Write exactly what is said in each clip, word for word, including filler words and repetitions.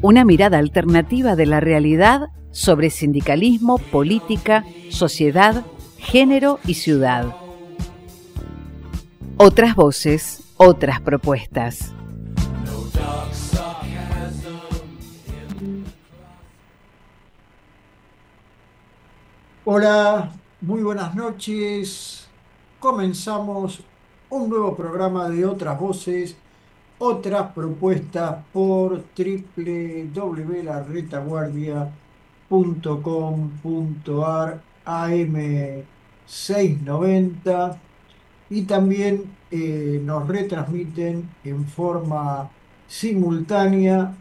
Una mirada alternativa de la realidad sobre sindicalismo, política, sociedad, género y ciudad. Otras voces, otras propuestas. Hola, muy buenas noches. Comenzamos un nuevo programa de Otras Voces, otras propuestas por w w w punto la retaguardia punto com punto a r, A M seiscientos noventa, y también eh, nos retransmiten en forma simultánea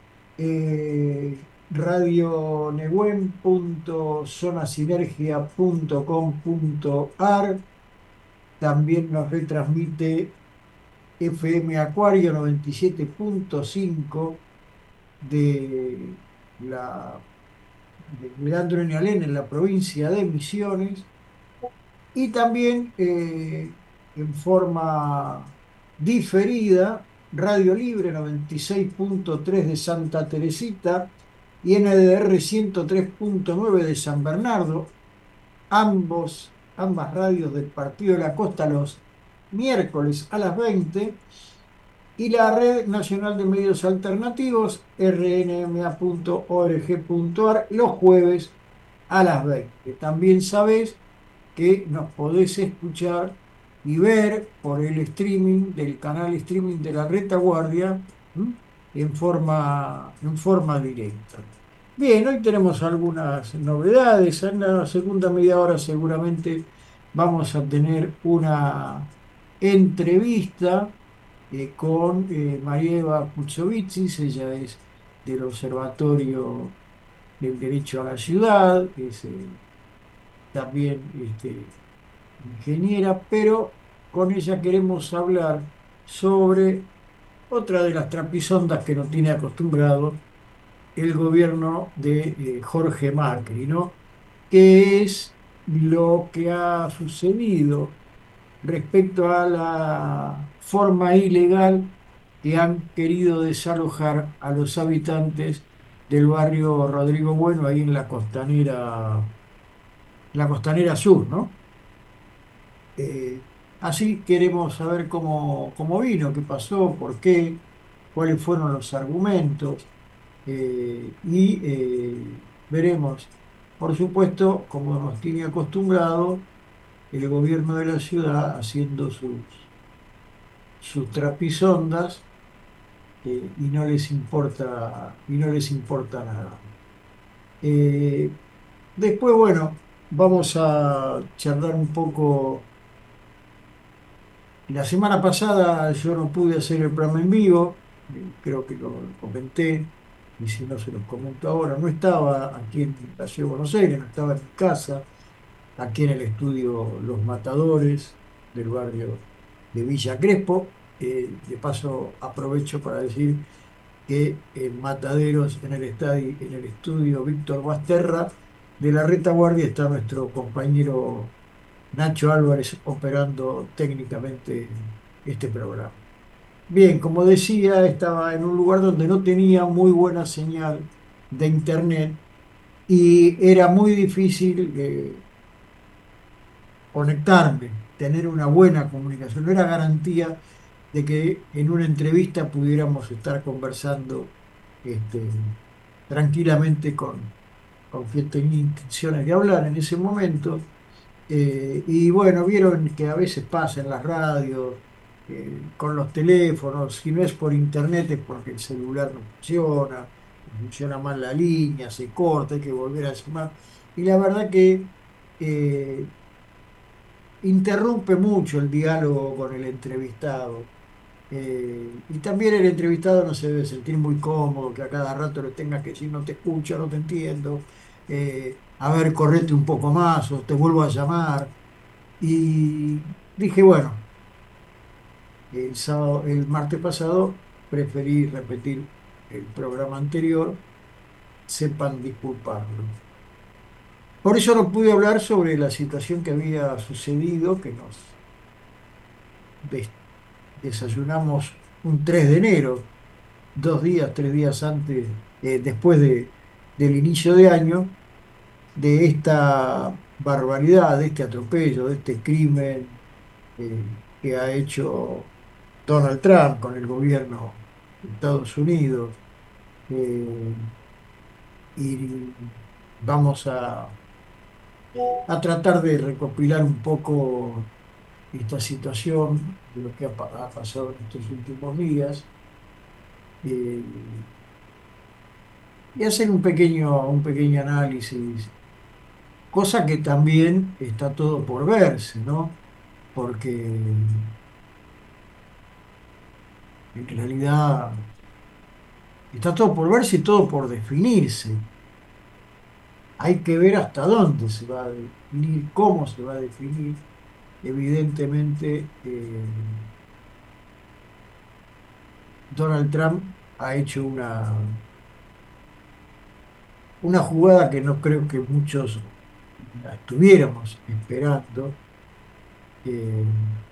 eh, radio negüen punto zonasinergia punto com punto a r. También nos retransmite F M Acuario noventa y siete punto cinco de la de Leandro N. Alem en la provincia de Misiones, y también eh, en forma diferida Radio Libre noventa y seis punto tres de Santa Teresita y N D R ciento tres punto nueve de San Bernardo, ambos, ambas radios del Partido de la Costa los miércoles a las veinte, y la Red Nacional de Medios Alternativos, r n m a punto org punto a r, los jueves a las veinte. También sabés que nos podés escuchar y ver por el streaming del canal streaming de la Retaguardia, ¿m? en forma, en forma directa. Bien, hoy tenemos algunas novedades. En la segunda media hora seguramente vamos a tener una entrevista eh, con eh, María Eva Kutsovitsis. Ella es del Observatorio del Derecho a la Ciudad, es eh, también este, ingeniera, pero con ella queremos hablar sobre otra de las trapisondas que nos tiene acostumbrado el gobierno de eh, Jorge Macri, ¿no? ¿Qué es lo que ha sucedido respecto a la forma ilegal que han querido desalojar a los habitantes del barrio Rodrigo Bueno, ahí en la costanera, la costanera sur, ¿no? Eh, Así queremos saber cómo, cómo vino, qué pasó, por qué, cuáles fueron los argumentos, eh, y eh, veremos, por supuesto, como nos tiene acostumbrado el gobierno de la ciudad haciendo sus, sus trapisondas, eh, y no les importa, y no les importa nada. Eh, Después, bueno, vamos a charlar un poco. La semana pasada yo no pude hacer el programa en vivo, eh, creo que lo comenté, y si no se los comento ahora, no estaba aquí en la ciudad de Buenos Aires, no estaba en mi casa, aquí en el estudio Los Matadores del barrio de Villa Crespo. Eh, de paso aprovecho para decir que en Mataderos, en el estadio, en el estudio Víctor Basterra de la Retaguardia, está nuestro compañero Nacho Álvarez operando técnicamente este programa. Bien, como decía, estaba en un lugar donde no tenía muy buena señal de internet y era muy difícil eh, conectarme, tener una buena comunicación. No era garantía de que en una entrevista pudiéramos estar conversando este, tranquilamente con, con quien tenía intenciones de hablar en ese momento. Eh, y bueno, vieron que a veces pasa en las radios, eh, con los teléfonos, si no es por internet es porque el celular no funciona, funciona mal la línea, se corta, hay que volver a llamar. Y la verdad que eh, interrumpe mucho el diálogo con el entrevistado. Eh, y también el entrevistado no se debe sentir muy cómodo, que a cada rato le tengas que decir no te escucho, no te entiendo, eh, a ver, correte un poco más o te vuelvo a llamar. Y dije, bueno, el sábado, el martes pasado preferí repetir el programa anterior, sepan disculparlo. Por eso no pude hablar sobre la situación que había sucedido, que nos des- desayunamos un tres de enero, dos días, tres días antes eh, después de, del inicio de año, de esta barbaridad, de este atropello, de este crimen eh, que ha hecho Donald Trump con el gobierno de Estados Unidos. eh, y vamos a, a tratar de recopilar un poco esta situación de lo que ha, pa- ha pasado en estos últimos días, eh, y hacer un pequeño, un pequeño análisis, cosa que también está todo por verse, ¿no? Porque en realidad está todo por verse y todo por definirse. Hay que ver hasta dónde se va a definir, cómo se va a definir. Evidentemente, eh, Donald Trump ha hecho una, una jugada que no creo que muchos la estuviéramos esperando, eh,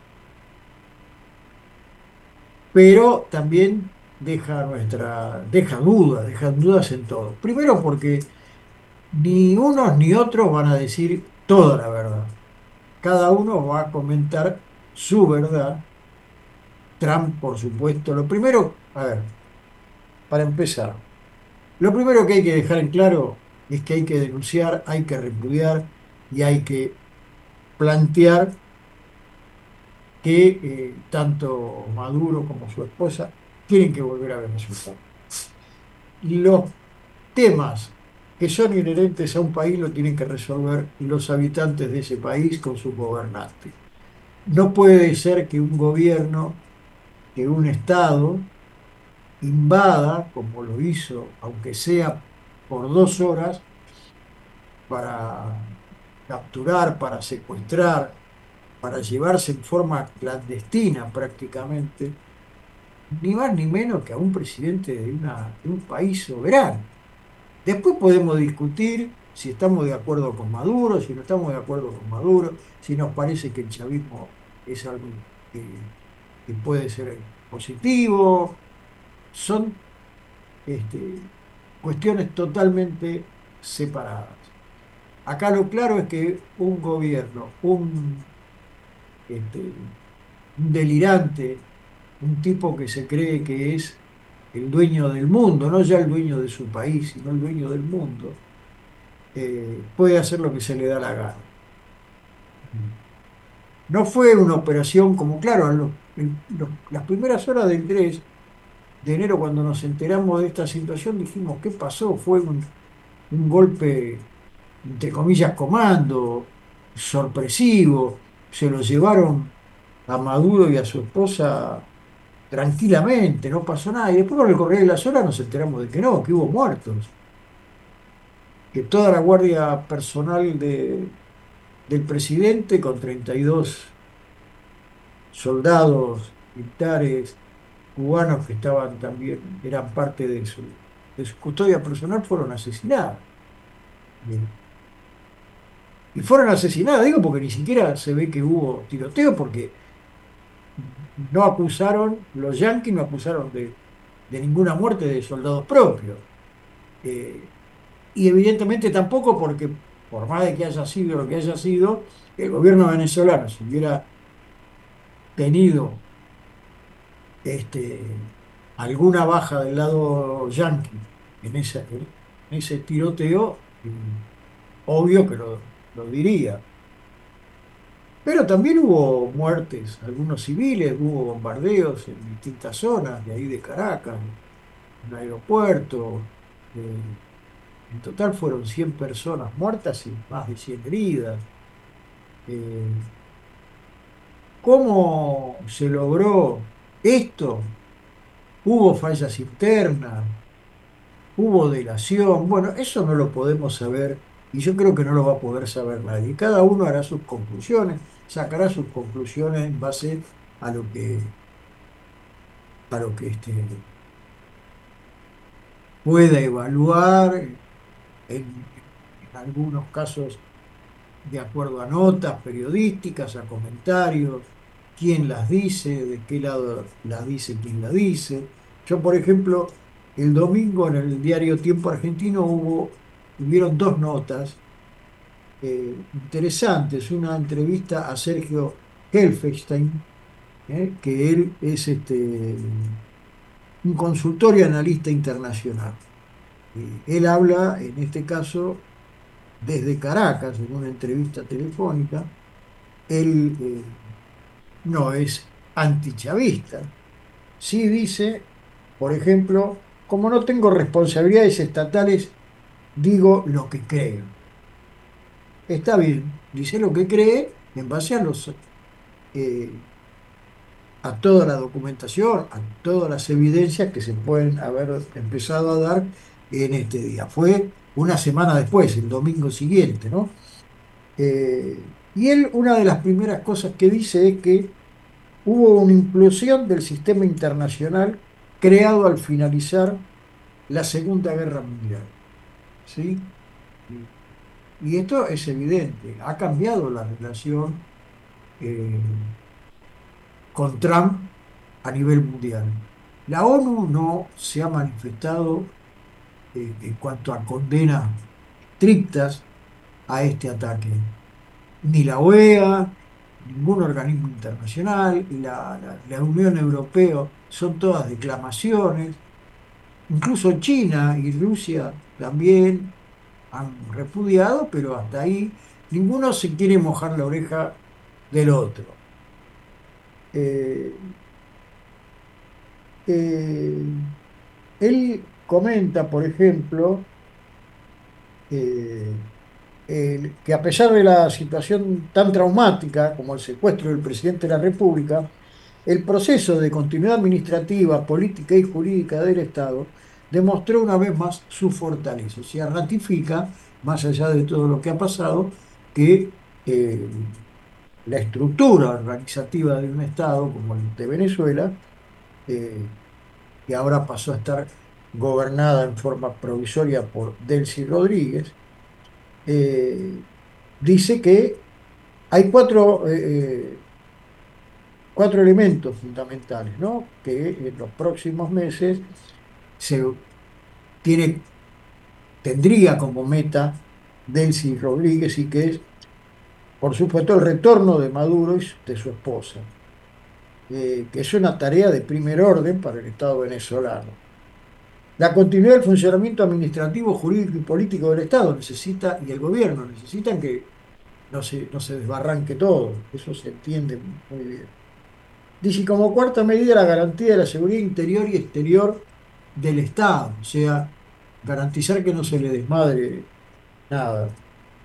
pero también deja nuestra, deja dudas, deja dudas en todo. Primero porque ni unos ni otros van a decir toda la verdad. Cada uno va a comentar su verdad. Trump, por supuesto. Lo primero, a ver, para empezar, lo primero que hay que dejar en claro es que hay que denunciar, hay que repudiar y hay que plantear que eh, tanto Maduro como su esposa tienen que volver a Venezuela. Los temas que son inherentes a un país lo tienen que resolver los habitantes de ese país con sus gobernantes. No puede ser que un gobierno, que un Estado invada, como lo hizo, aunque sea por dos horas, para capturar, para secuestrar, para llevarse en forma clandestina prácticamente, ni más ni menos que a un presidente de, una, de un país soberano. Después podemos discutir si estamos de acuerdo con Maduro, si no estamos de acuerdo con Maduro, si nos parece que el chavismo es algo que, que puede ser positivo. Son este, cuestiones totalmente separadas. Acá lo claro es que un gobierno, un, este, un delirante, un tipo que se cree que es el dueño del mundo, no ya el dueño de su país, sino el dueño del mundo, eh, puede hacer lo que se le da la gana. No fue una operación como, claro, en los- en los- las primeras horas del tres de enero, cuando nos enteramos de esta situación, dijimos, ¿qué pasó? Fue un, un golpe, entre comillas, comando, sorpresivo. Se lo llevaron a Maduro y a su esposa tranquilamente, no pasó nada. Y después con el correr de las horas nos enteramos de que no, que hubo muertos, que toda la guardia personal de, del presidente con treinta y dos soldados militares cubanos que estaban también, eran parte de su, de su custodia personal, fueron asesinados. Bien. Y fueron asesinados, digo, porque ni siquiera se ve que hubo tiroteo, porque no acusaron, los yanquis no acusaron de, de ninguna muerte de soldados propios. Eh, y evidentemente tampoco porque, por más de que haya sido lo que haya sido, el gobierno venezolano, si hubiera tenido este, alguna baja del lado yanqui en, esa, en ese tiroteo, mm, obvio que lo, lo diría. Pero también hubo muertes, algunos civiles, hubo bombardeos en distintas zonas de ahí de Caracas, en el aeropuerto. eh, en total fueron cien personas muertas y más de cien heridas. Eh, ¿Cómo se logró esto? Hubo fallas internas, hubo delación. Bueno, eso no lo podemos saber y yo creo que no lo va a poder saber nadie. Cada uno hará sus conclusiones, sacará sus conclusiones en base a lo que, a lo que este, pueda evaluar, en, en algunos casos de acuerdo a notas periodísticas, a comentarios, quién las dice, de qué lado las dice, quién las dice. Yo, por ejemplo, el domingo en el diario Tiempo Argentino hubo, hubieron dos notas eh, interesantes. Una entrevista a Sergio Helfestein, eh, que él es este, un consultor y analista internacional. Eh, él habla, en este caso, desde Caracas, en una entrevista telefónica. Él eh, no es antichavista. Sí dice, por ejemplo, como no tengo responsabilidades estatales, digo lo que creo. Está bien, dice lo que cree en base a los eh, a toda la documentación, a todas las evidencias que se pueden haber empezado a dar en este día. Fue una semana después, el domingo siguiente, ¿no? Eh, y él, una de las primeras cosas que dice es que hubo una implosión del sistema internacional creado al finalizar la Segunda Guerra Mundial, ¿sí? Y, y esto es evidente, ha cambiado la relación eh, con Trump a nivel mundial. La ONU no se ha manifestado eh, en cuanto a condenas estrictas a este ataque. Ni la O E A, ningún organismo internacional, la, la, la Unión Europea, son todas declamaciones. Incluso China y Rusia también han repudiado, pero hasta ahí ninguno se quiere mojar la oreja del otro. Eh, eh, Él comenta, por ejemplo, eh, el- que a pesar de la situación tan traumática como el secuestro del presidente de la República, el proceso de continuidad administrativa, política y jurídica del Estado demostró una vez más su fortaleza. O sea, ratifica, más allá de todo lo que ha pasado, que eh, la estructura organizativa de un Estado como el de Venezuela, eh, que ahora pasó a estar gobernada en forma provisoria por Delcy Rodríguez, eh, dice que hay cuatro, eh, eh, cuatro elementos fundamentales, ¿no? Que en los próximos meses se tiene, tendría como meta Delcy Rodríguez y que es, por supuesto, el retorno de Maduro y de su esposa, eh, que es una tarea de primer orden para el Estado venezolano. La continuidad del funcionamiento administrativo, jurídico y político del Estado necesita, y el gobierno necesitan que no se, no se desbarranque todo, eso se entiende muy bien. Dice, como cuarta medida, la garantía de la seguridad interior y exterior del Estado, o sea, garantizar que no se le desmadre nada.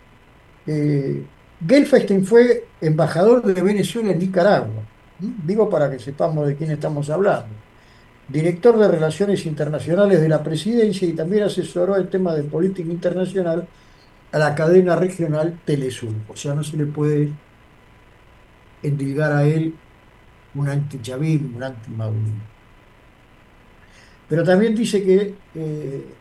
Eh, Gelfestein fue embajador de Venezuela en Nicaragua. ¿Mm? Digo para que sepamos de quién estamos hablando. Director de Relaciones Internacionales de la Presidencia y también asesoró el tema de política internacional a la cadena regional Telesur. O sea, no se le puede endilgar a él un antichavismo, un antimadurismo. Pero también dice que eh,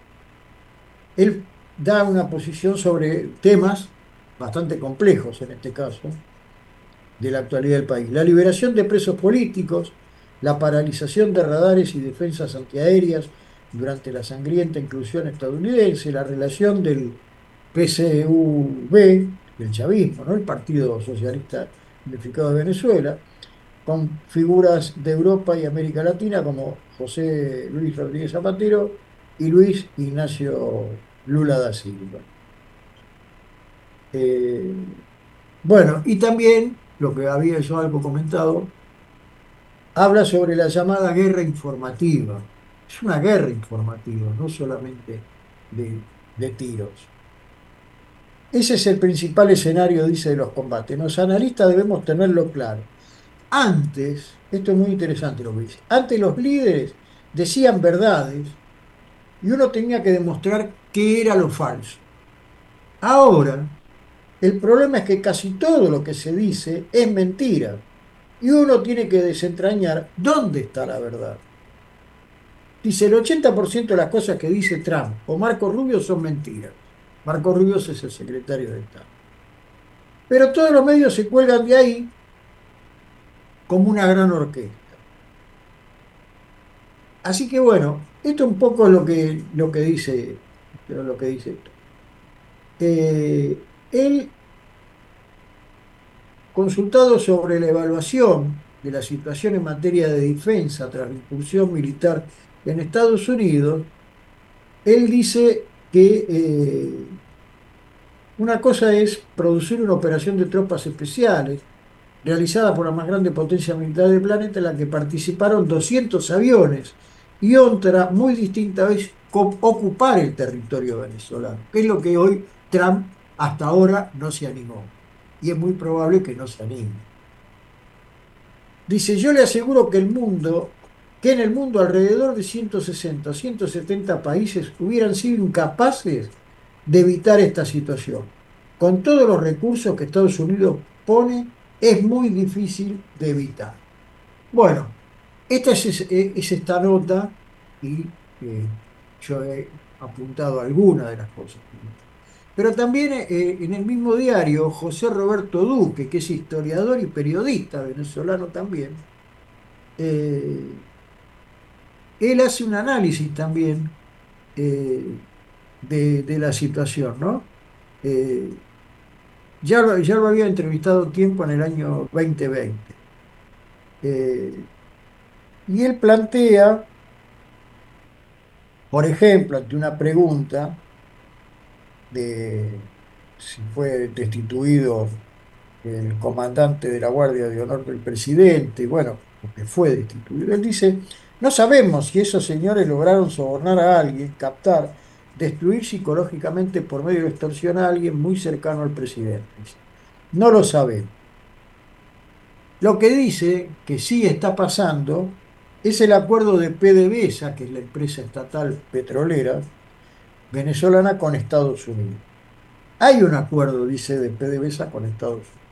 él da una posición sobre temas bastante complejos en este caso, de la actualidad del país. La liberación de presos políticos, la paralización de radares y defensas antiaéreas durante la sangrienta inclusión estadounidense, la relación del P S U V, del chavismo, ¿no? El Partido Socialista Unificado de Venezuela, con figuras de Europa y América Latina como José Luis Rodríguez Zapatero y Luis Ignacio Lula da Silva. Eh, bueno, y también, lo que había yo algo comentado, habla sobre la llamada guerra informativa. Es una guerra informativa, no solamente de, de tiros. Ese es el principal escenario, dice, de los combates. Los analistas debemos tenerlo claro. Antes, esto es muy interesante lo que dice, antes los líderes decían verdades y uno tenía que demostrar qué era lo falso. Ahora, el problema es que casi todo lo que se dice es mentira y uno tiene que desentrañar dónde está la verdad. Dice, el ochenta por ciento de las cosas que dice Trump o Marco Rubio son mentiras. Marco Rubio es el secretario de Estado. Pero todos los medios se cuelgan de ahí como una gran orquesta. Así que bueno, esto un poco es lo que, lo que dice, lo que dice esto. Eh, él, consultado sobre la evaluación de la situación en materia de defensa tras la incursión militar en Estados Unidos, él dice que eh, una cosa es producir una operación de tropas especiales realizada por la más grande potencia militar del planeta, en la que participaron doscientos aviones, y otra muy distinta es co- ocupar el territorio venezolano, que es lo que hoy Trump hasta ahora no se animó, y es muy probable que no se anime. Dice, yo le aseguro que el mundo, que en el mundo alrededor de ciento sesenta o ciento setenta países hubieran sido incapaces de evitar esta situación. Con todos los recursos que Estados Unidos pone, es muy difícil de evitar. Bueno, esta es, es- es esta nota y eh, yo he apuntado algunas de las cosas. Pero también eh, en el mismo diario, José Roberto Duque, que es historiador y periodista venezolano también, eh, él hace un análisis también eh, de, de la situación, ¿no? Eh, ya lo, ya lo había entrevistado tiempo en el año dos mil veinte. Eh, y él plantea, por ejemplo, ante una pregunta de si fue destituido el comandante de la Guardia de Honor del presidente, bueno, porque fue destituido. Él dice, no sabemos si esos señores lograron sobornar a alguien, captar, destruir psicológicamente por medio de extorsión a alguien muy cercano al presidente. Dice, no lo sabemos. Lo que dice que sí está pasando es el acuerdo de PDVSA, que es la empresa estatal petrolera venezolana, con Estados Unidos. Hay un acuerdo, dice, de PDVSA con Estados Unidos.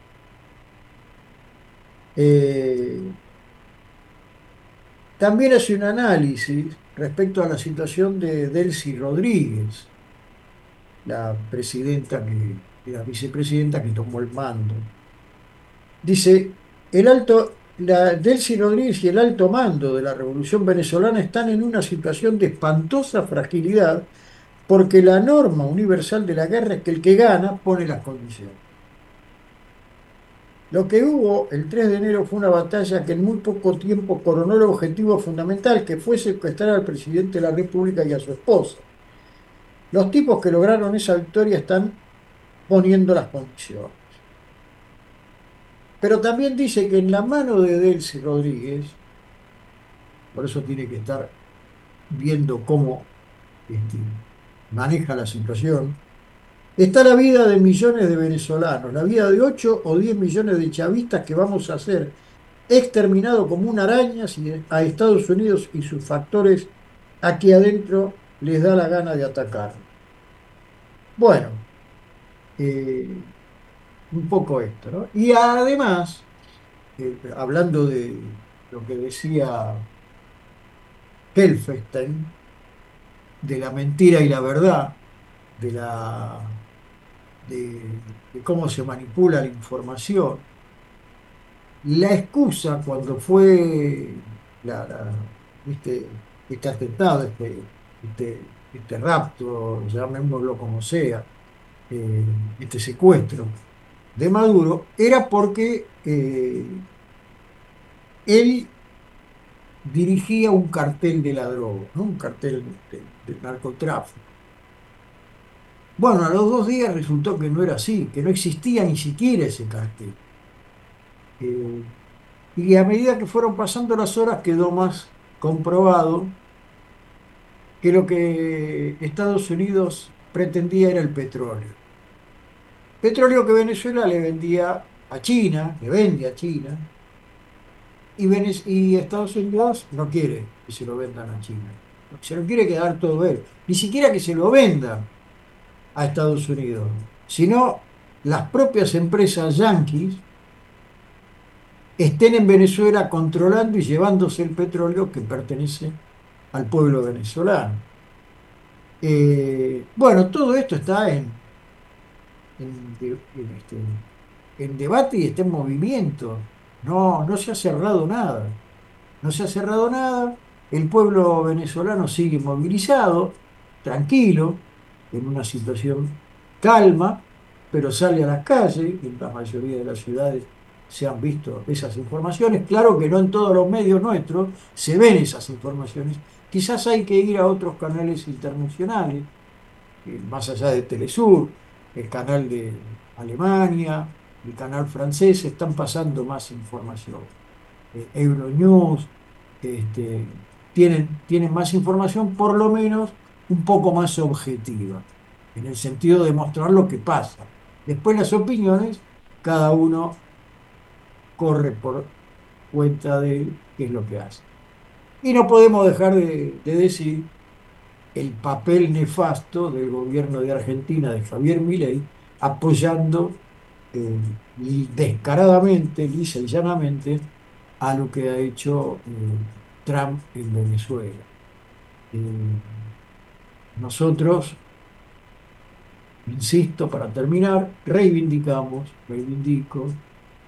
Eh, También hace un análisis respecto a la situación de Delcy Rodríguez, la presidenta que, la vicepresidenta que tomó el mando. Dice, el alto, la, Delcy Rodríguez y el alto mando de la Revolución Venezolana están en una situación de espantosa fragilidad porque la norma universal de la guerra es que el que gana pone las condiciones. Lo que hubo el tres de enero fue una batalla que en muy poco tiempo coronó el objetivo fundamental, que fue secuestrar al presidente de la República y a su esposa. Los tipos que lograron esa victoria están poniendo las condiciones. Pero también dice que en la mano de Delcy Rodríguez, por eso tiene que estar viendo cómo este, maneja la situación, está la vida de millones de venezolanos, la vida de ocho o diez millones de chavistas que vamos a hacer exterminado como una araña si a Estados Unidos y sus factores aquí adentro les da la gana de atacar. Bueno, eh, un poco esto, ¿no? Y además, eh, hablando de lo que decía Helfestein, de la mentira y la verdad, de la, de, de cómo se manipula la información, la excusa cuando fue la, la- ¿viste? Este atentado, este, este, este rapto, llamémoslo como sea, eh, este secuestro de Maduro, era porque eh, él dirigía un cartel de la droga, ¿no? Un cartel de, de narcotráfico. Bueno, a los dos días resultó que no era así, que no existía ni siquiera ese cartel. Eh, y a medida que fueron pasando las horas quedó más comprobado que lo que Estados Unidos pretendía era el petróleo. Petróleo que Venezuela le vendía a China, le vende a China, y, Venez- y Estados Unidos no quiere que se lo vendan a China. Se lo quiere quedar todo él. Ni siquiera que se lo venda a Estados Unidos, sino las propias empresas yanquis estén en Venezuela controlando y llevándose el petróleo que pertenece al pueblo venezolano. Eh, bueno, todo esto está en, en, de- en este, en debate y está en movimiento. No, no se ha cerrado nada. No se ha cerrado nada. El pueblo venezolano sigue movilizado, tranquilo, en una situación calma, pero sale a las calles, en la mayoría de las ciudades se han visto esas informaciones. Claro que no en todos los medios nuestros se ven esas informaciones. Quizás hay que ir a otros canales internacionales, eh, más allá de Telesur, el canal de Alemania, el canal francés, están pasando más información. Eh, Euronews, este, tienen, tienen más información, por lo menos un poco más objetiva, en el sentido de mostrar lo que pasa. Después las opiniones, cada uno corre por cuenta de qué es lo que hace. Y no podemos dejar de, de decir el papel nefasto del gobierno de Argentina, de Javier Milei, apoyando eh, y descaradamente, lisa y llanamente, a lo que ha hecho eh, Trump en Venezuela. Eh, nosotros, insisto, para terminar, reivindicamos, reivindico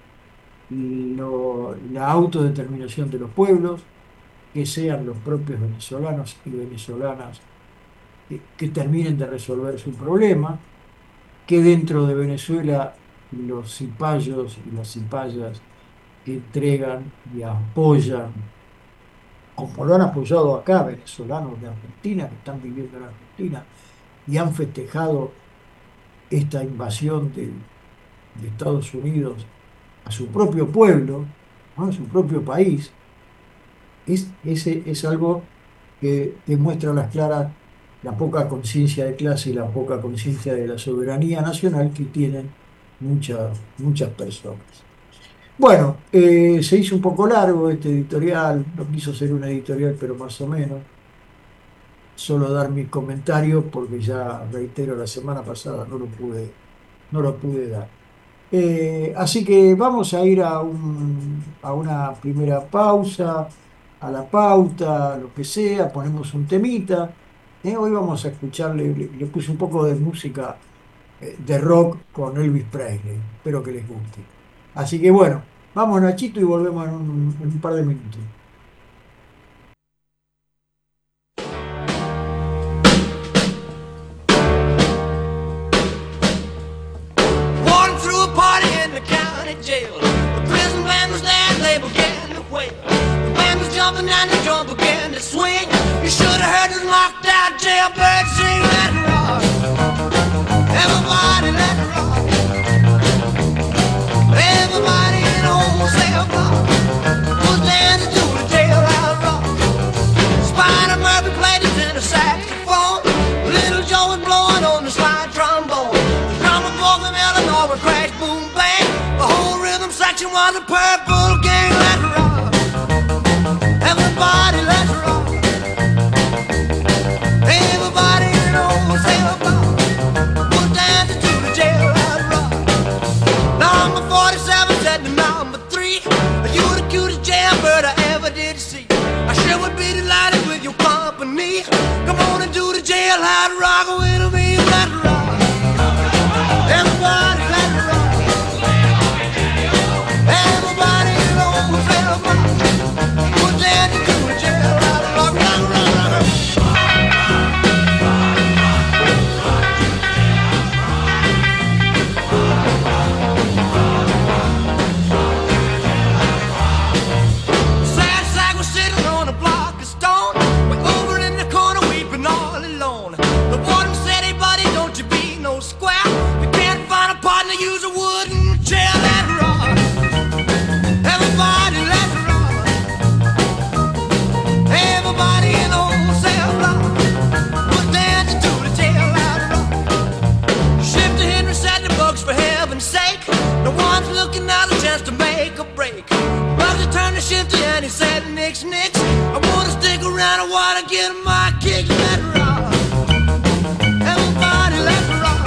lo- la autodeterminación de los pueblos, que sean los propios venezolanos y venezolanas que, que terminen de resolver su problema, que dentro de Venezuela los cipayos y las cipayas que entregan y apoyan, como lo han apoyado acá venezolanos de Argentina, que están viviendo en Argentina, y han festejado esta invasión de, de Estados Unidos a su propio pueblo, ¿no? A su propio país, es, ese, es algo que demuestra a las claras la poca conciencia de clase y la poca conciencia de la soberanía nacional que tienen muchas, muchas personas. Bueno, eh, se hizo un poco largo este editorial, no quiso ser un editorial, pero más o menos. Solo dar mis comentarios porque ya, reitero, la semana pasada no lo pude, no lo pude dar. Eh, así que vamos a ir a, un- a una primera pausa, a la pauta, lo que sea, ponemos un temita. Eh, hoy vamos a escucharle, le, le puse un poco de música eh, de rock con Elvis Presley. Espero que les guste. Así que bueno, vamos Nachito y volvemos en un, en un par de minutos. Walking through a party in the county jail. The prison band was there and they began to wail. The band was jumping and the drum began to swing. You should have heard the knocked out jailbird sing. Let it rock. Everybody let it rock. Everybody in the whole cell block was dancing to the jailhouse rock. Spider Murphy played his tenor saxophone. Little Joe was blowing on the slide trombone. The drummer boy from Illinois would crash, boom, bang. The whole rhythm section was a purple gang. Let's rock. Everybody, let's rock. Everybody in the whole cell block was dancing to the jailhouse rock. Number forty-seven said to number three, you the cutest jailbird I ever did see. I sure would be delighted with your company. Come on and do the jailhouse rock with me. Let's rock. Everybody, let's rock. Everybody in the whole cell block was dancing to the jailhouse rock. Rock, rock, rock, rock. Sad sack was sitting on a block of stone, way over in the corner weeping all alone. The warden said, hey buddy, don't you be no square. You can't find a partner, use a wooden chair. Let's rock. Everybody, let's rock. Everybody in the whole cell block was dancing to the jailhouse rock. Shifter Henry said the books for heaven's sake. No one's looking out a chance to make a break. Bugsy turned to Shifty and he said, Nix, Nix, I wanna stick around, I wanna get my kicks. Let's rock. Everybody, let's rock.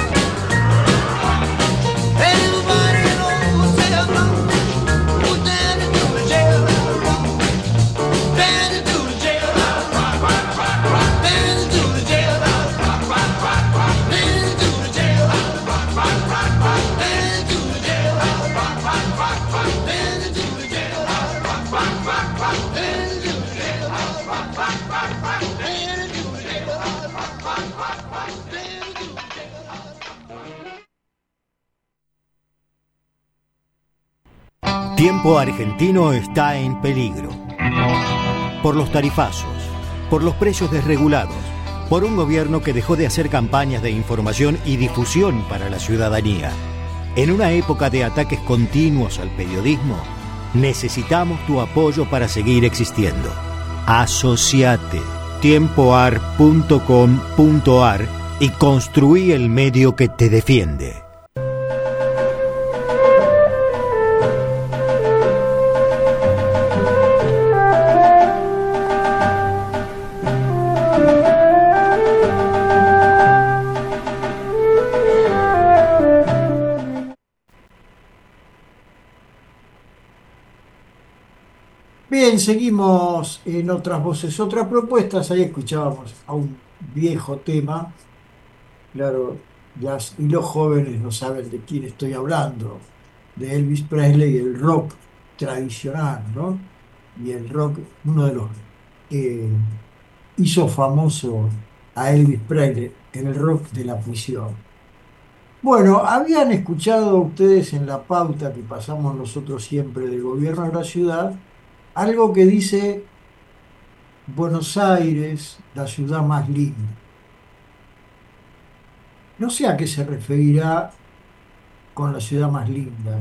Everybody in the whole cell block was dancing to the jailhouse rock. Dancing to the jailhouse rock. Dancing to the jailhouse rock. Dancing to the jailhouse rock. Dancing to the jailhouse rock. Dancing to the jailhouse rock. Dancing to the Tiempo argentino está en peligro. Por los tarifazos, por los precios desregulados, por un gobierno que dejó de hacer campañas de información y difusión para la ciudadanía. En una época de ataques continuos al periodismo, necesitamos tu apoyo para seguir existiendo. Asociate tiempoar punto com punto ar y construí el medio que te defiende. Bien, seguimos en otras voces, otras propuestas. Ahí escuchábamos a un viejo tema. Claro, las, y los jóvenes no saben de quién estoy hablando, de Elvis Presley y el rock tradicional, ¿no? Y el rock, uno de los que hizo famoso a Elvis Presley, en el rock de la prisión. Bueno, habían escuchado ustedes en la pauta que pasamos nosotros siempre del gobierno de la ciudad, algo que dice Buenos Aires, la ciudad más linda. No sé a qué se referirá con la ciudad más linda,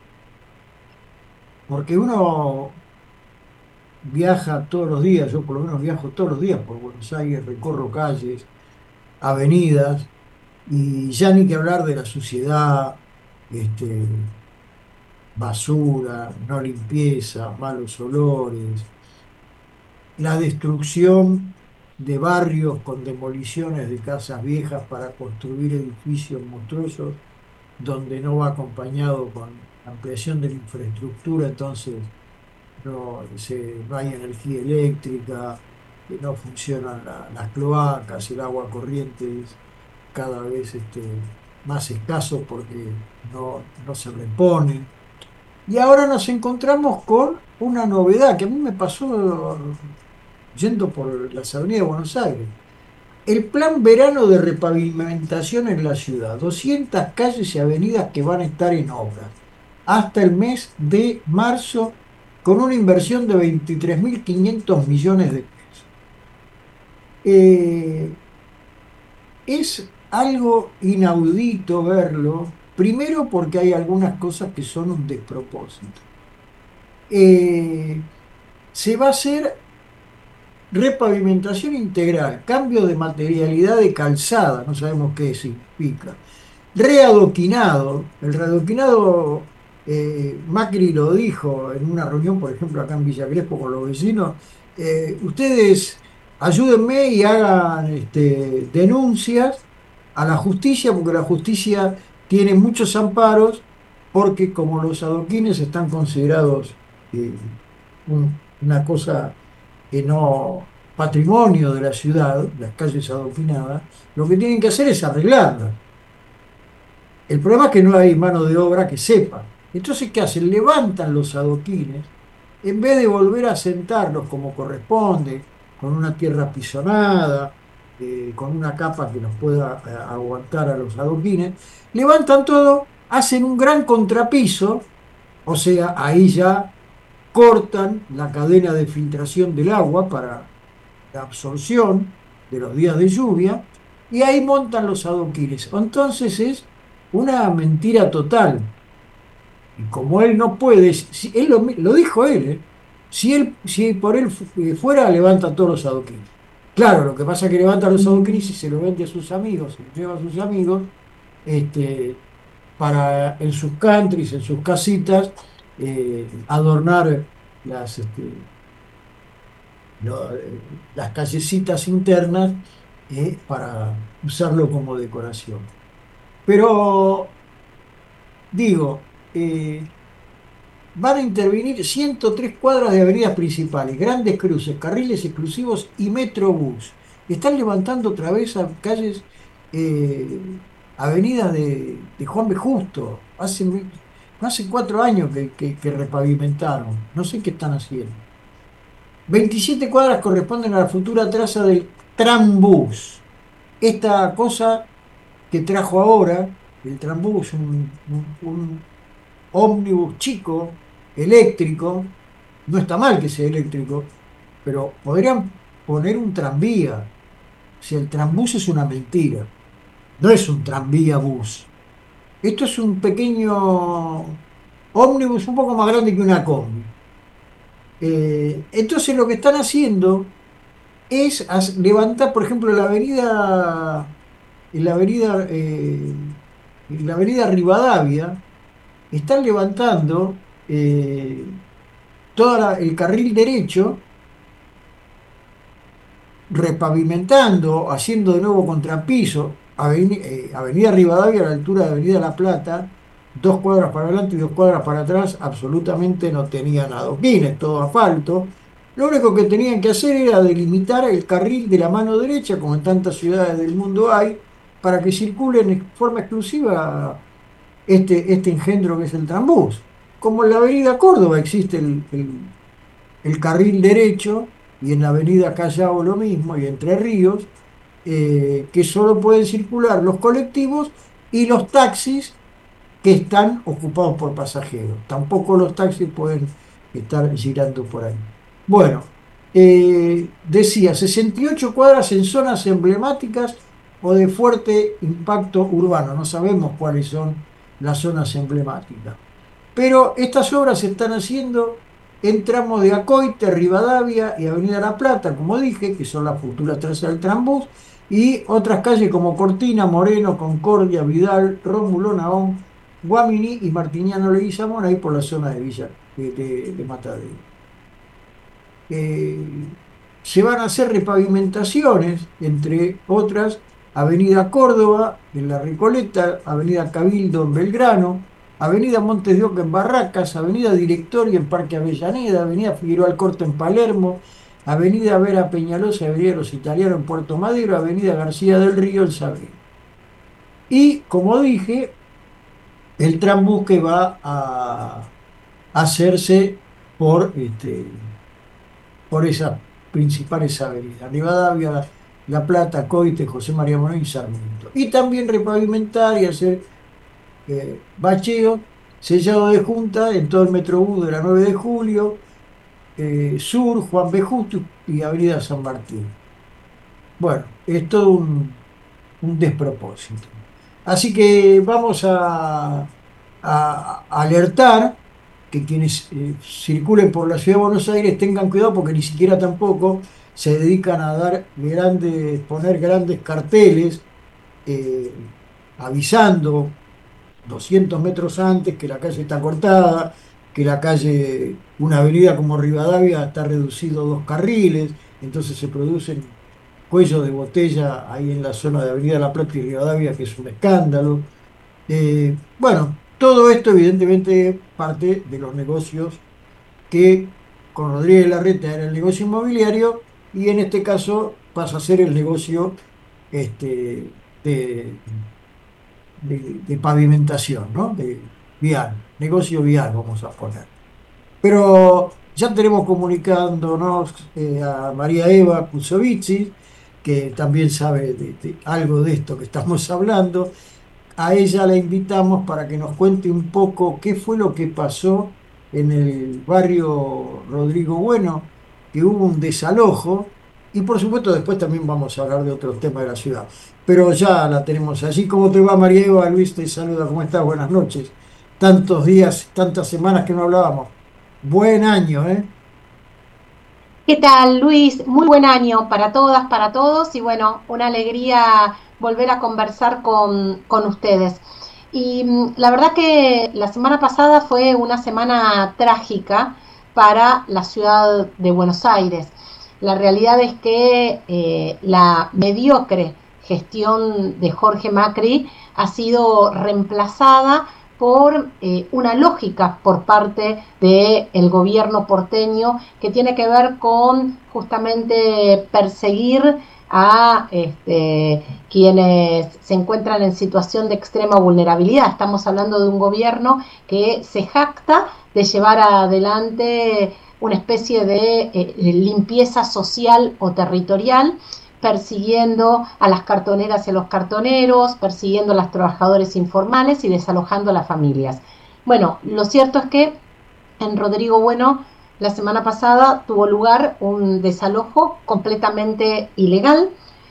porque uno viaja todos los días, yo por lo menos viajo todos los días por Buenos Aires, recorro calles, avenidas, y ya ni que hablar de la suciedad, este, basura, no limpieza, malos olores, la destrucción de barrios con demoliciones de casas viejas para construir edificios monstruosos, donde no va acompañado con ampliación de la infraestructura, entonces no, se, no hay energía eléctrica, que no funcionan la- las cloacas, el agua corriente es cada vez este, más escaso porque no, no se reponen. Y ahora nos encontramos con una novedad que a mí me pasó yendo por las avenidas de Buenos Aires. El plan verano de repavimentación en la ciudad, doscientas calles y avenidas que van a estar en obra hasta el mes de marzo con una inversión de veintitrés mil quinientos millones de pesos. Eh, es algo inaudito verlo, primero porque hay algunas cosas que son un despropósito. Eh, se va a hacer repavimentación integral, cambio de materialidad de calzada, no sabemos qué significa. Readoquinado, el readoquinado, eh, Macri lo dijo en una reunión, por ejemplo, acá en Villa Crespo con los vecinos, eh, ustedes ayúdenme y hagan este, denuncias a la justicia, porque la justicia tiene muchos amparos, porque como los adoquines están considerados eh, un- una cosa que no patrimonio de la ciudad, las calles adoquinadas, lo que tienen que hacer es arreglarlas. El problema es que no hay mano de obra que sepa. Entonces, ¿qué hacen? Levantan los adoquines, en vez de volver a sentarlos como corresponde, con una tierra pisonada, eh, con una capa que nos pueda eh, aguantar a los adoquines, levantan todo, hacen un gran contrapiso, o sea, ahí ya cortan la cadena de filtración del agua para la absorción de los días de lluvia, y ahí montan los adoquines. Entonces es una mentira total. Y como él no puede, si- él lo, lo dijo él, ¿eh? Si él, si por él fu- eh, fuera, levanta todos los adoquines. Claro, lo que pasa es que levanta los adoquines y se los vende a sus amigos, se los lleva a sus amigos, este, para en sus countries, en sus casitas, eh, adornar las, este, lo- eh, las callecitas internas, eh, para usarlo como decoración. Pero digo, eh, van a intervenir ciento tres cuadras de avenidas principales, grandes cruces, carriles exclusivos y Metrobús. Están levantando otra vez a calles, eh, avenidas de, de Juan B. Justo. Hace, mi- hace cuatro años que, que- que repavimentaron. No sé qué están haciendo. veintisiete cuadras corresponden a la futura traza del Trambús. Esta cosa que trajo ahora, el Trambús, un, un- un ómnibus chico eléctrico, no está mal que sea eléctrico, pero podrían poner un tranvía. Si el tranbús es una mentira, no es un tranvía bus. Esto es un pequeño ómnibus un poco más grande que una combi. Eh, entonces lo que están haciendo es as- levantar, por ejemplo, la avenida, en la avenida, eh, en la avenida Rivadavia, están levantando eh, todo el carril derecho, repavimentando, haciendo de nuevo contrapiso, aveni- eh, Avenida Rivadavia a la altura de Avenida La Plata, dos cuadras para adelante y dos cuadras para atrás, absolutamente no tenían adoquines, todo asfalto. Lo único que tenían que hacer era delimitar el carril de la mano derecha, como en tantas ciudades del mundo hay, para que circulen en forma exclusiva este, este engendro que es el tranbús. Como en la Avenida Córdoba existe el, el el carril derecho, y en la avenida Callao lo mismo, y Entre Ríos, eh, que solo pueden circular los colectivos y los taxis que están ocupados por pasajeros. Tampoco los taxis pueden estar girando por ahí. Bueno, eh, decía, sesenta y ocho cuadras en zonas emblemáticas o de fuerte impacto urbano. No sabemos cuáles son las zonas emblemáticas. Pero estas obras se están haciendo en tramos de Acoite, Rivadavia y Avenida La Plata, como dije, que son las futuras trazas del Trambús, y otras calles como Cortina, Moreno, Concordia, Vidal, Rómulo Naón, Guamini y Martiniano Leguizamón, ahí por la zona de Villa de, de, de Matadero. Eh, Se van a hacer repavimentaciones, entre otras, Avenida Córdoba en La Recoleta, Avenida Cabildo en Belgrano, Avenida Montes de Oca en Barracas, Avenida Directorio en Parque Avellaneda, Avenida Figueroa Alcorta en Palermo, Avenida Vera Peñalosa, Avenida Los Italianos en Puerto Madero, Avenida García del Río en Saavedra. Y, como dije, el trambús que va a hacerse por este, por esas principales avenidas, Rivadavia, La Plata, Coite, José María Moreno y Sarmiento. Y también repavimentar y hacer eh, bacheo, sellado de junta en todo el Metrobús de la nueve de julio, eh, Sur, Juan B. Justo y Avenida San Martín. Bueno, es todo un, un despropósito. Así que vamos a, a alertar que quienes eh, circulen por la ciudad de Buenos Aires tengan cuidado porque ni siquiera tampoco se dedican a dar grandes, poner grandes carteles eh, avisando doscientos metros antes que la calle está cortada, que la calle, una avenida como Rivadavia está reducido a dos carriles, entonces se producen cuellos de botella ahí en la zona de Avenida La Plata y Rivadavia, que es un escándalo. Eh, bueno, todo esto evidentemente parte de los negocios que con Rodríguez Larreta era el negocio inmobiliario y en este caso pasa a ser el negocio este, de, de- de pavimentación, ¿no? De vial, negocio vial vamos a poner. Pero ya tenemos comunicándonos eh, a María Eva Kuzovici, que también sabe de, de algo de esto que estamos hablando. A ella la invitamos para que nos cuente un poco qué fue lo que pasó en el barrio Rodrigo Bueno, que hubo un desalojo, y por supuesto después también vamos a hablar de otros temas de la ciudad. Pero ya la tenemos allí. ¿Cómo te va, María Eva? Luis te saluda, ¿cómo estás? Buenas noches. Tantos días, tantas semanas que no hablábamos. Buen año, ¿eh? ¿Qué tal, Luis? Muy buen año para todas, para todos y bueno, una alegría volver a conversar con, con ustedes. Y mm, la verdad que la semana pasada fue una semana trágica para la ciudad de Buenos Aires. La realidad es que eh, la mediocre gestión de Jorge Macri ha sido reemplazada por eh, una lógica por parte del gobierno porteño que tiene que ver con justamente perseguir a este, quienes se encuentran en situación de extrema vulnerabilidad. Estamos hablando de un gobierno que se jacta de llevar adelante una especie de eh, limpieza social o territorial, persiguiendo a las cartoneras y a los cartoneros, persiguiendo a los trabajadores informales y desalojando a las familias. Bueno, lo cierto es que en Rodrigo Bueno la semana pasada tuvo lugar un desalojo completamente ilegal.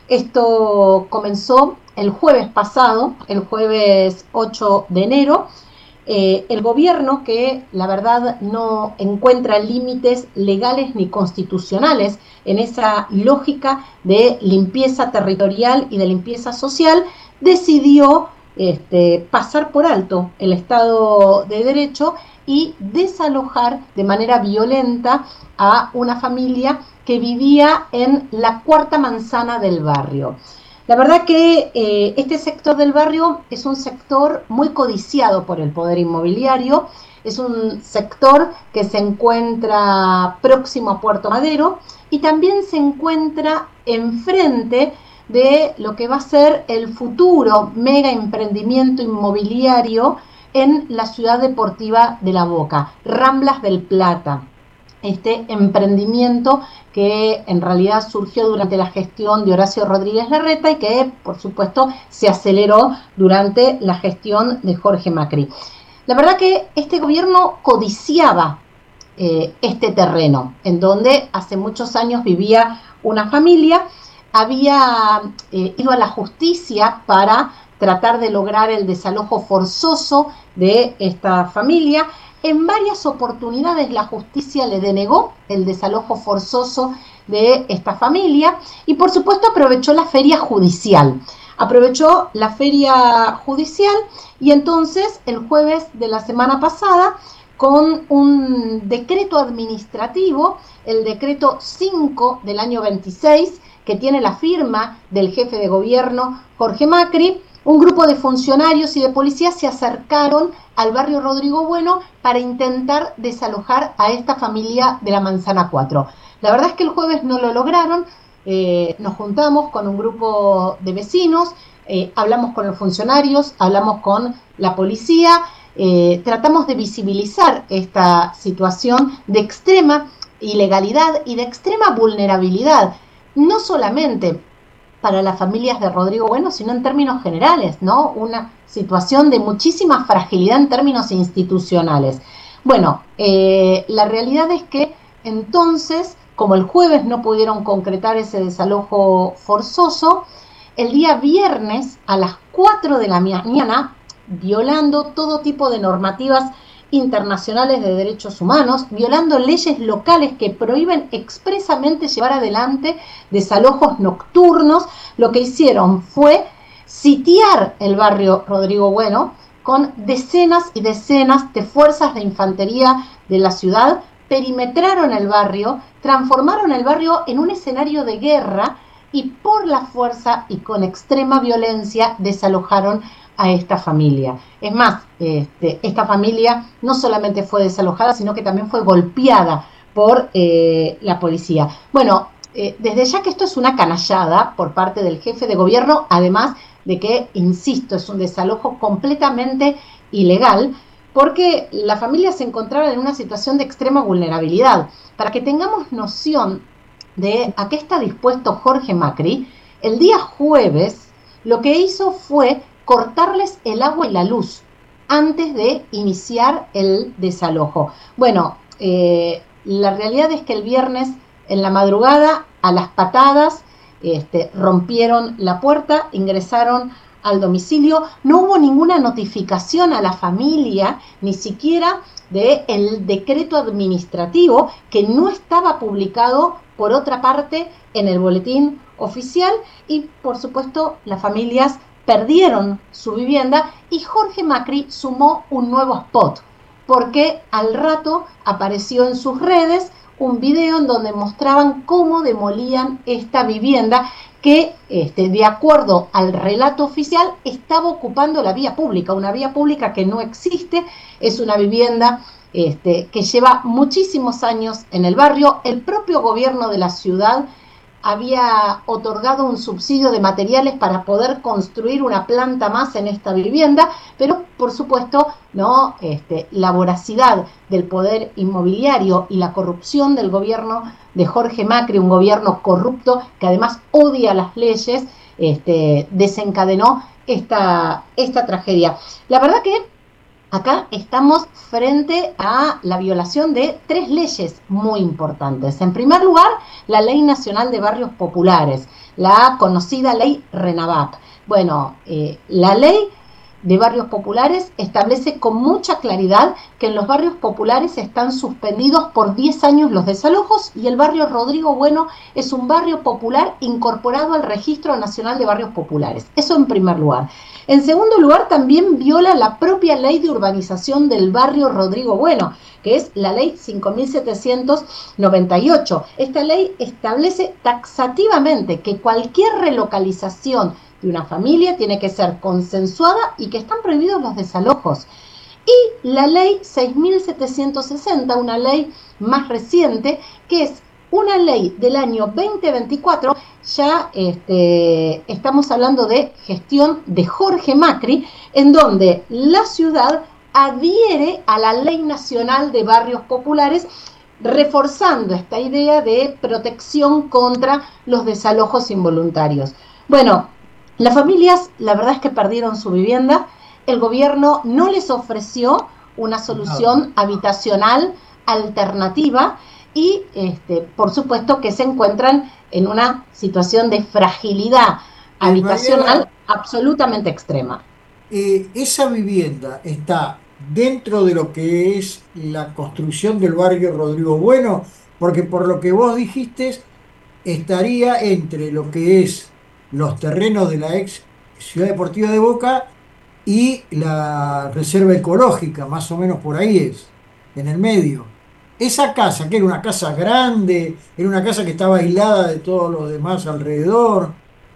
Esto comenzó el jueves pasado, el jueves ocho de enero. Eh, el gobierno, que la verdad no encuentra límites legales ni constitucionales en esa lógica de limpieza territorial y de limpieza social, decidió este, pasar por alto el Estado de Derecho y desalojar de manera violenta a una familia que vivía en la cuarta manzana del barrio. La verdad que eh, este sector del barrio es un sector muy codiciado por el poder inmobiliario, es un sector que se encuentra próximo a Puerto Madero y también se encuentra enfrente de lo que va a ser el futuro mega emprendimiento inmobiliario en la ciudad deportiva de La Boca, Ramblas del Plata. Este emprendimiento que en realidad surgió durante la gestión de Horacio Rodríguez Larreta y que, por supuesto, se aceleró durante la gestión de Jorge Macri. La verdad que este gobierno codiciaba eh, este terreno, en donde hace muchos años vivía una familia, había eh, ido a la justicia para tratar de lograr el desalojo forzoso de esta familia. En varias oportunidades la justicia le denegó el desalojo forzoso de esta familia y por supuesto aprovechó la feria judicial. Aprovechó la feria judicial y entonces el jueves de la semana pasada, con un decreto administrativo, el decreto cinco del año veintiséis, que tiene la firma del jefe de gobierno Jorge Macri, un grupo de funcionarios y de policías se acercaron al barrio Rodrigo Bueno para intentar desalojar a esta familia de la Manzana cuatro. La verdad es que el jueves no lo lograron, eh, nos juntamos con un grupo de vecinos, eh, hablamos con los funcionarios, hablamos con la policía, eh, tratamos de visibilizar esta situación de extrema ilegalidad y de extrema vulnerabilidad, no solamente para las familias de Rodrigo Bueno, sino en términos generales, ¿no? Una situación de muchísima fragilidad en términos institucionales. Bueno, eh, la realidad es que entonces, como el jueves no pudieron concretar ese desalojo forzoso, el día viernes a las cuatro de la mañana, violando todo tipo de normativas internacionales de derechos humanos, violando leyes locales que prohíben expresamente llevar adelante desalojos nocturnos, lo que hicieron fue sitiar el barrio Rodrigo Bueno con decenas y decenas de fuerzas de infantería de la ciudad, perimetraron el barrio, transformaron el barrio en un escenario de guerra y por la fuerza y con extrema violencia desalojaron a esta familia. Es más, este, esta familia no solamente fue desalojada, sino que también fue golpeada por eh, la policía. Bueno, eh, desde ya que esto es una canallada por parte del jefe de gobierno, además de que, insisto, es un desalojo completamente ilegal, porque la familia se encontraba en una situación de extrema vulnerabilidad. Para que tengamos noción de a qué está dispuesto Jorge Macri, el día jueves lo que hizo fue cortarles el agua y la luz antes de iniciar el desalojo. Bueno, eh, la realidad es que el viernes en la madrugada, a las patadas, este, rompieron la puerta, ingresaron al domicilio, no hubo ninguna notificación a la familia, ni siquiera del decreto administrativo, que no estaba publicado por otra parte en el boletín oficial, y por supuesto las familias perdieron su vivienda y Jorge Macri sumó un nuevo spot, porque al rato apareció en sus redes un video en donde mostraban cómo demolían esta vivienda que, este, de acuerdo al relato oficial, estaba ocupando la vía pública, una vía pública que no existe, es una vivienda este, que lleva muchísimos años en el barrio. El propio gobierno de la ciudad había otorgado un subsidio de materiales para poder construir una planta más en esta vivienda, pero por supuesto no este, la voracidad del poder inmobiliario y la corrupción del gobierno de Jorge Macri, un gobierno corrupto que además odia las leyes, este, desencadenó esta, esta tragedia. La verdad que acá estamos frente a la violación de tres leyes muy importantes. En primer lugar, la Ley Nacional de Barrios Populares, la conocida Ley RENAVAP. Bueno, eh, la Ley de Barrios Populares establece con mucha claridad que en los barrios populares están suspendidos por diez años los desalojos y el barrio Rodrigo Bueno es un barrio popular incorporado al Registro Nacional de Barrios Populares. Eso en primer lugar. En segundo lugar, también viola la propia ley de urbanización del barrio Rodrigo Bueno, que es la ley cinco mil setecientos noventa y ocho. Esta ley establece taxativamente que cualquier relocalización de una familia tiene que ser consensuada y que están prohibidos los desalojos. Y la ley seis mil setecientos sesenta, una ley más reciente, que es una ley del año veinte veinticuatro, ya este, estamos hablando de gestión de Jorge Macri, en donde la ciudad adhiere a la Ley Nacional de Barrios Populares, reforzando esta idea de protección contra los desalojos involuntarios. Bueno, las familias, la verdad es que perdieron su vivienda, el gobierno no les ofreció una solución habitacional alternativa y, este, por supuesto, que se encuentran en una situación de fragilidad habitacional absolutamente extrema. Eh, esa vivienda está dentro de lo que es la construcción del barrio Rodrigo Bueno, porque por lo que vos dijiste, estaría entre lo que es los terrenos de la ex Ciudad Deportiva de Boca y la reserva ecológica, más o menos por ahí es, en el medio. Esa casa, que era una casa grande, era una casa que estaba aislada de todo lo demás alrededor.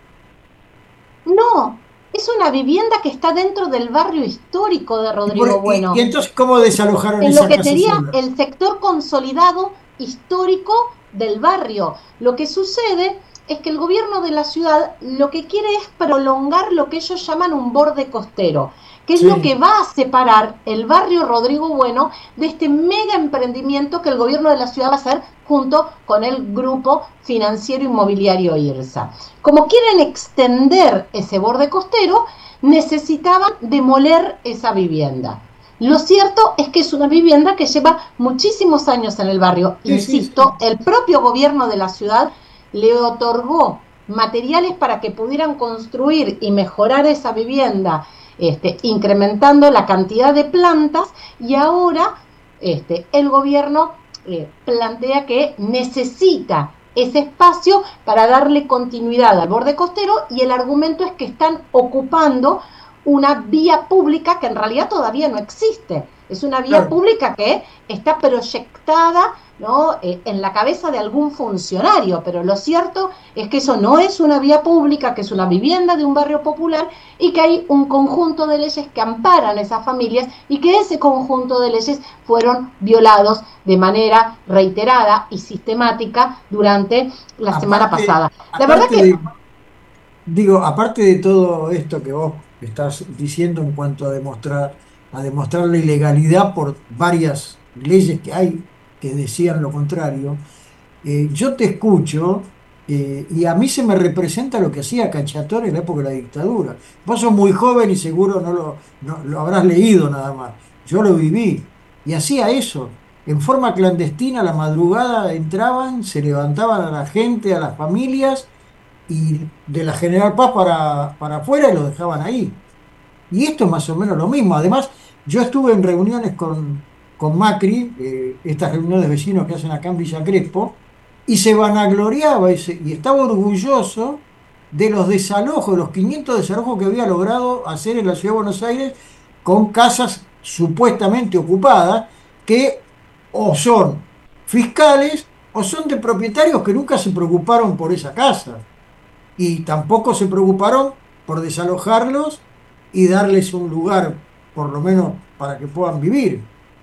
No, es una vivienda que está dentro del barrio histórico de Rodrigo Y, por, Bueno. y, y entonces, ¿cómo desalojaron en esa lo que casa sería sola? el sector consolidado histórico del barrio. Lo que sucede es que el gobierno de la ciudad lo que quiere es prolongar lo que ellos llaman un borde costero, que es Sí. lo que va a separar el barrio Rodrigo Bueno de este mega emprendimiento que el gobierno de la ciudad va a hacer junto con el grupo financiero inmobiliario IRSA. Como quieren extender ese borde costero, necesitaban demoler esa vivienda. Lo cierto es que es una vivienda que lleva muchísimos años en el barrio. Sí, Insisto, sí, sí. el propio gobierno de la ciudad le otorgó materiales para que pudieran construir y mejorar esa vivienda, este, incrementando la cantidad de plantas, y ahora este, el gobierno eh, plantea que necesita ese espacio para darle continuidad al borde costero, y el argumento es que están ocupando una vía pública que en realidad todavía no existe. Es una vía Claro. pública que está proyectada, ¿no?, eh, en la cabeza de algún funcionario, pero lo cierto es que eso no es una vía pública, que es una vivienda de un barrio popular, y que hay un conjunto de leyes que amparan a esas familias, y que ese conjunto de leyes fueron violados de manera reiterada y sistemática durante la Aparte- semana pasada. La aparte verdad que de- digo, aparte de todo esto que vos estás diciendo en cuanto a demostrar, a demostrar la ilegalidad por varias leyes que hay que decían lo contrario, eh, yo te escucho eh, y a mí se me representa lo que hacía Cacciatore en la época de la dictadura. Vos sos muy joven y seguro no lo, no, lo habrás leído nada más. Yo lo viví y hacía eso. En forma clandestina, a la madrugada entraban, se levantaban a la gente, a las familias, y de la General Paz para, para afuera y lo dejaban ahí. Y esto es más o menos lo mismo. Además, yo estuve en reuniones con, con Macri, eh, estas reuniones de vecinos que hacen acá en Villa Crespo, y se vanagloriaba y, se- y estaba orgulloso de los desalojos, de los quinientos desalojos que había logrado hacer en la Ciudad de Buenos Aires con casas supuestamente ocupadas, que o son fiscales o son de propietarios que nunca se preocuparon por esa casa y tampoco se preocuparon por desalojarlos y darles un lugar, por lo menos, para que puedan vivir.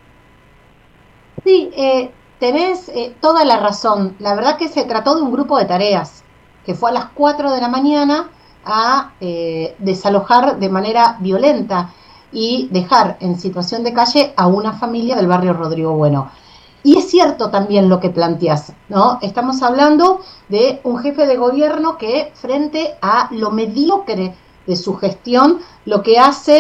sí, eh, tenés eh, toda la razón. La verdad que se trató de un grupo de tareas que fue a las cuatro de la mañana a eh, desalojar de manera violenta y dejar en situación de calle a una familia del barrio Rodrigo Bueno. Y es cierto también lo que planteás, ¿no? Estamos hablando de un jefe de gobierno que, frente a lo mediocre de su gestión, lo que hace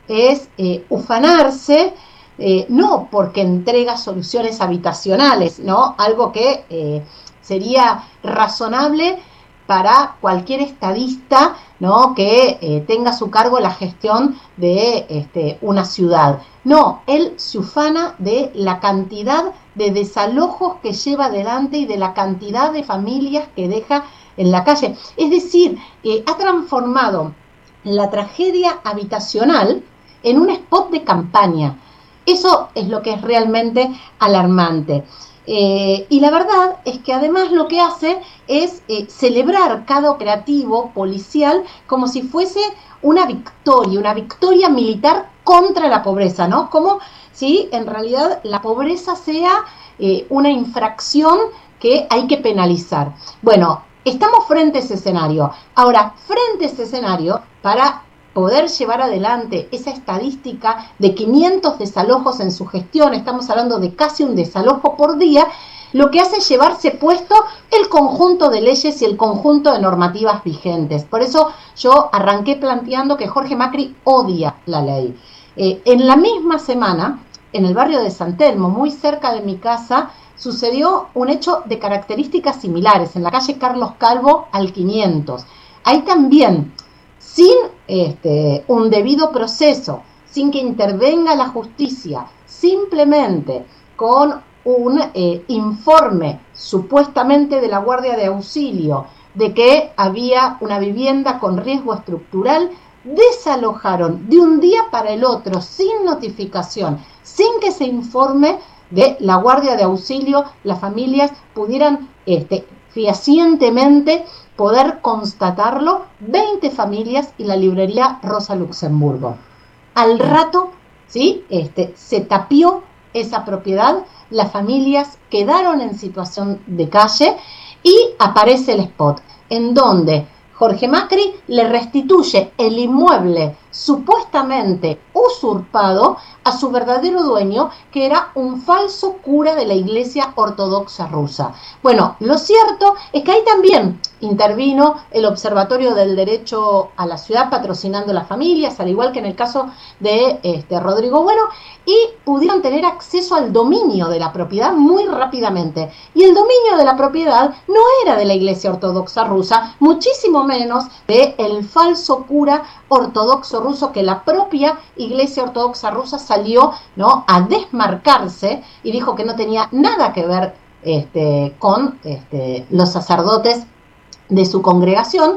es eh, ufanarse, eh, no porque entrega soluciones habitacionales, ¿no? Algo que eh, sería razonable para cualquier estadista, ¿no? que eh, tenga a su cargo la gestión de este, una ciudad. No, él se ufana de la cantidad de desalojos que lleva adelante y de la cantidad de familias que deja en la calle. Es decir, eh, ha transformado la tragedia habitacional en un spot de campaña. Eso es lo que es realmente alarmante. Eh, y la verdad es que además lo que hace es eh, celebrar cada operativo policial como si fuese una victoria, una victoria militar contra la pobreza, ¿no? Como si en realidad la pobreza sea eh, una infracción que hay que penalizar. Bueno, estamos frente a ese escenario. Ahora, frente a ese escenario, para poder llevar adelante esa estadística de quinientos desalojos en su gestión, estamos hablando de casi un desalojo por día, lo que hace es llevarse puesto el conjunto de leyes y el conjunto de normativas vigentes. Por eso yo arranqué planteando que Jorge Macri odia la ley. Eh, en la misma semana, en el barrio de San Telmo, muy cerca de mi casa, sucedió un hecho de características similares, en la calle Carlos Calvo al quinientos. Ahí también, sin este, un debido proceso, sin que intervenga la justicia, simplemente con un eh, informe supuestamente de la Guardia de Auxilio de que había una vivienda con riesgo estructural, desalojaron de un día para el otro, sin notificación, sin que se informe de la Guardia de Auxilio, las familias pudieran este, fehacientemente poder constatarlo, veinte familias y la librería Rosa Luxemburgo. Al rato, ¿sí? este, se tapió esa propiedad, las familias quedaron en situación de calle y aparece el spot en donde Jorge Macri le restituye el inmueble supuestamente usurpado a su verdadero dueño, que era un falso cura de la Iglesia Ortodoxa Rusa. Bueno, lo cierto es que ahí también intervino el Observatorio del Derecho a la Ciudad patrocinando las familias, al igual que en el caso de este, Rodrigo Bueno, y pudieron tener acceso al dominio de la propiedad muy rápidamente. Y el dominio de la propiedad no era de la Iglesia Ortodoxa Rusa, muchísimo menos de el falso cura ortodoxo ruso, que la propia Iglesia Ortodoxa Rusa salió, ¿no?, a desmarcarse y dijo que no tenía nada que ver este, con este, los sacerdotes de su congregación.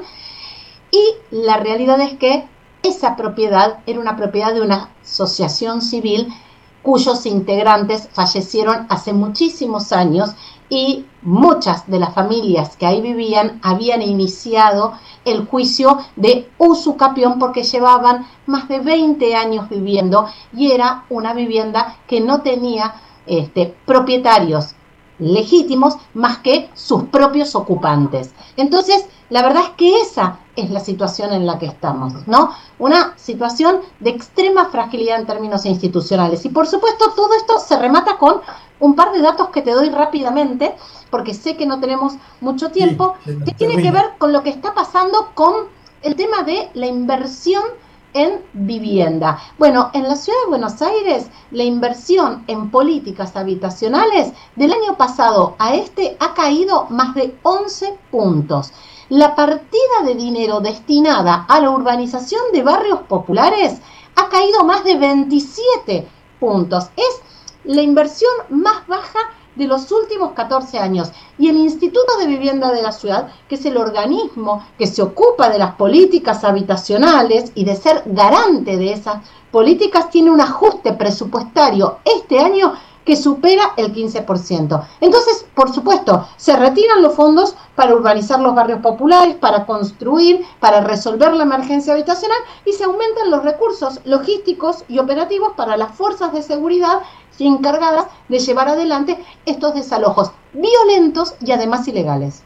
Y la realidad es que esa propiedad era una propiedad de una asociación civil cuyos integrantes fallecieron hace muchísimos años y muchas de las familias que ahí vivían habían iniciado el juicio de usucapión porque llevaban más de veinte años viviendo y era una vivienda que no tenía este, propietarios legítimos más que sus propios ocupantes. Entonces, la verdad es que esa es la situación en la que estamos, ¿no? Una situación de extrema fragilidad en términos institucionales. Y por supuesto, todo esto se remata con un par de datos que te doy rápidamente, porque sé que no tenemos mucho tiempo, sí, que tiene que ver con lo que está pasando con el tema de la inversión en vivienda. Bueno, en la ciudad de Buenos Aires, la inversión en políticas habitacionales del año pasado a este ha caído más de once puntos. La partida de dinero destinada a la urbanización de barrios populares ha caído más de veintisiete puntos. Es la inversión más baja de los últimos catorce años. Y el Instituto de Vivienda de la Ciudad, que es el organismo que se ocupa de las políticas habitacionales y de ser garante de esas políticas, tiene un ajuste presupuestario este año que supera el quince por ciento. Entonces, por supuesto, se retiran los fondos para urbanizar los barrios populares, para construir, para resolver la emergencia habitacional y se aumentan los recursos logísticos y operativos para las fuerzas de seguridad encargadas de llevar adelante estos desalojos violentos y además ilegales.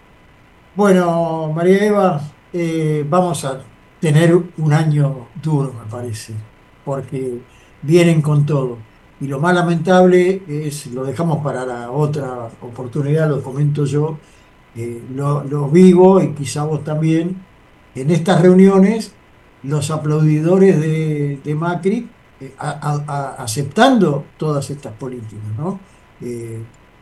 Bueno, María Eva, eh, vamos a tener un año duro, me parece, porque vienen con todo. Y lo más lamentable es, lo dejamos para la otra oportunidad, lo comento yo, eh, lo, lo vivo y quizá vos también, en estas reuniones los aplaudidores de, de Macri eh, a, a, a, aceptando todas estas políticas, ¿no? Eh,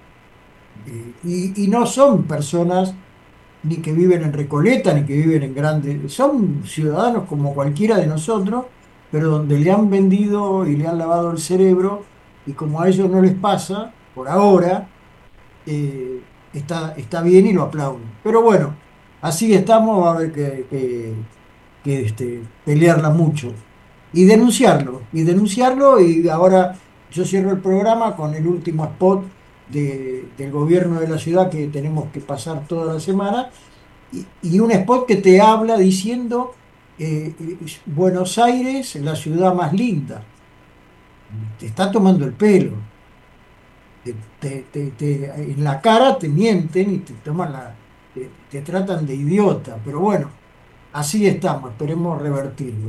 eh, y, y no son personas ni que viven en Recoleta, ni que viven en grandes, son ciudadanos como cualquiera de nosotros, pero donde le han vendido y le han lavado el cerebro, y como a ellos no les pasa, por ahora, eh, está, está bien y lo aplauden. Pero bueno, así estamos, va a haber que, que, que, este, pelearla mucho y denunciarlo, y denunciarlo, y ahora yo cierro el programa con el último spot de- del gobierno de la ciudad que tenemos que pasar toda la semana, y, y un spot que te habla diciendo eh, eh, Buenos Aires, la ciudad más linda. Te está tomando el pelo. Te, te- te- te- en la cara te mienten y te toman la, te, te tratan de idiota. Pero bueno, así estamos, esperemos revertirlo.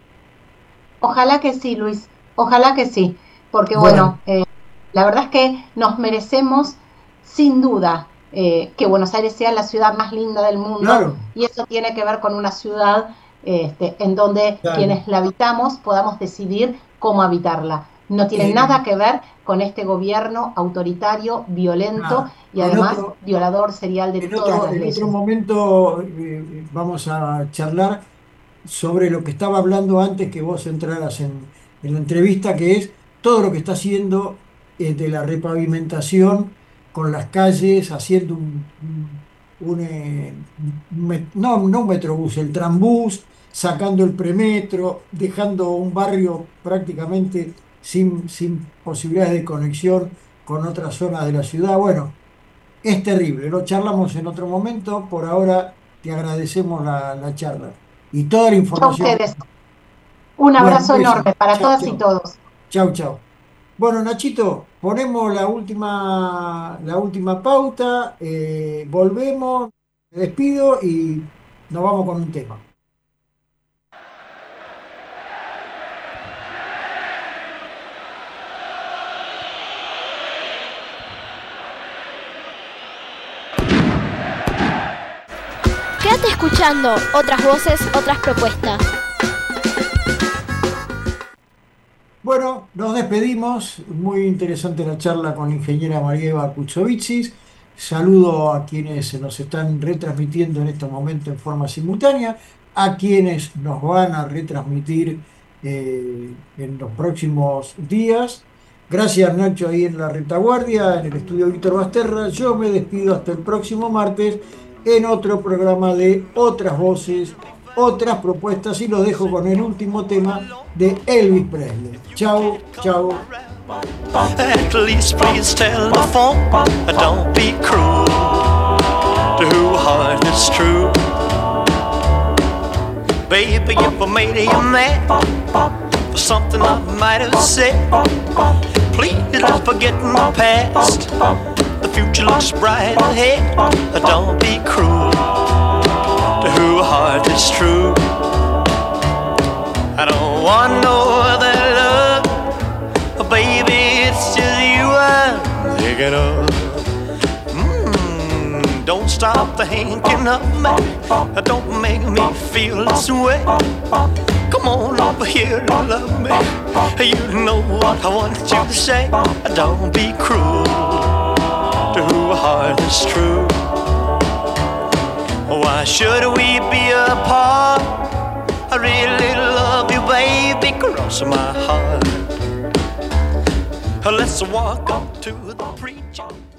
Ojalá que sí, Luis, ojalá que sí, porque Bueno, bueno, eh, la verdad es que nos merecemos sin duda eh, que Buenos Aires sea la ciudad más linda del mundo claro, y eso tiene que ver con una ciudad este, en donde claro. quienes la habitamos podamos decidir cómo habitarla. No tiene Eh, nada que ver con este gobierno autoritario, violento nada. y En además otro, violador serial de en todas otro, las en otro leyes. momento eh, vamos a charlar sobre lo que estaba hablando antes que vos entraras en, en la entrevista, que es todo lo que está haciendo eh, de la repavimentación con las calles, haciendo un, un- un, eh, un met- no, no un metrobús, el trambús, sacando el premetro, dejando un barrio prácticamente sin, sin posibilidades de conexión con otras zonas de la ciudad. Bueno, es terrible, lo charlamos en otro momento, por ahora te agradecemos la, la charla y toda la Yo a información. ustedes, un Bueno, un abrazo beso. enorme para Chau, todas y chau. todos. Chau, chau. Bueno, Nachito, ponemos la última, la última pauta, eh, volvemos, me despido y nos vamos con un tema. Quédate escuchando otras voces, otras propuestas. Bueno, nos despedimos. Muy interesante la charla con la ingeniera María Eva Kuchovitsis. Saludo a quienes nos están retransmitiendo en estos momentos en forma simultánea, a quienes nos van a retransmitir eh, en los próximos días. Gracias, Nacho, ahí en la retaguardia, en el estudio Víctor Basterra. Yo me despido hasta el próximo martes en otro programa de Otras Voces, Otras Propuestas, y lo dejo con el último tema de Elvis Presley. Chau, chau. At least please tell the phone, don't be cruel to who heart is true. Baby, if I made you mad for something I might have said, please don't forget my past. The future looks bright ahead. Don't be cruel to who heart is true. I don't want no other love, baby, it's just you I'm thinking of. Mm, don't stop thinking of me, don't make me feel this way. Come on over here and love me, you know what I want you to say. Don't be cruel to who heart is true. Why should we be apart? I really love you, baby, cross my heart. Let's walk up to the preacher.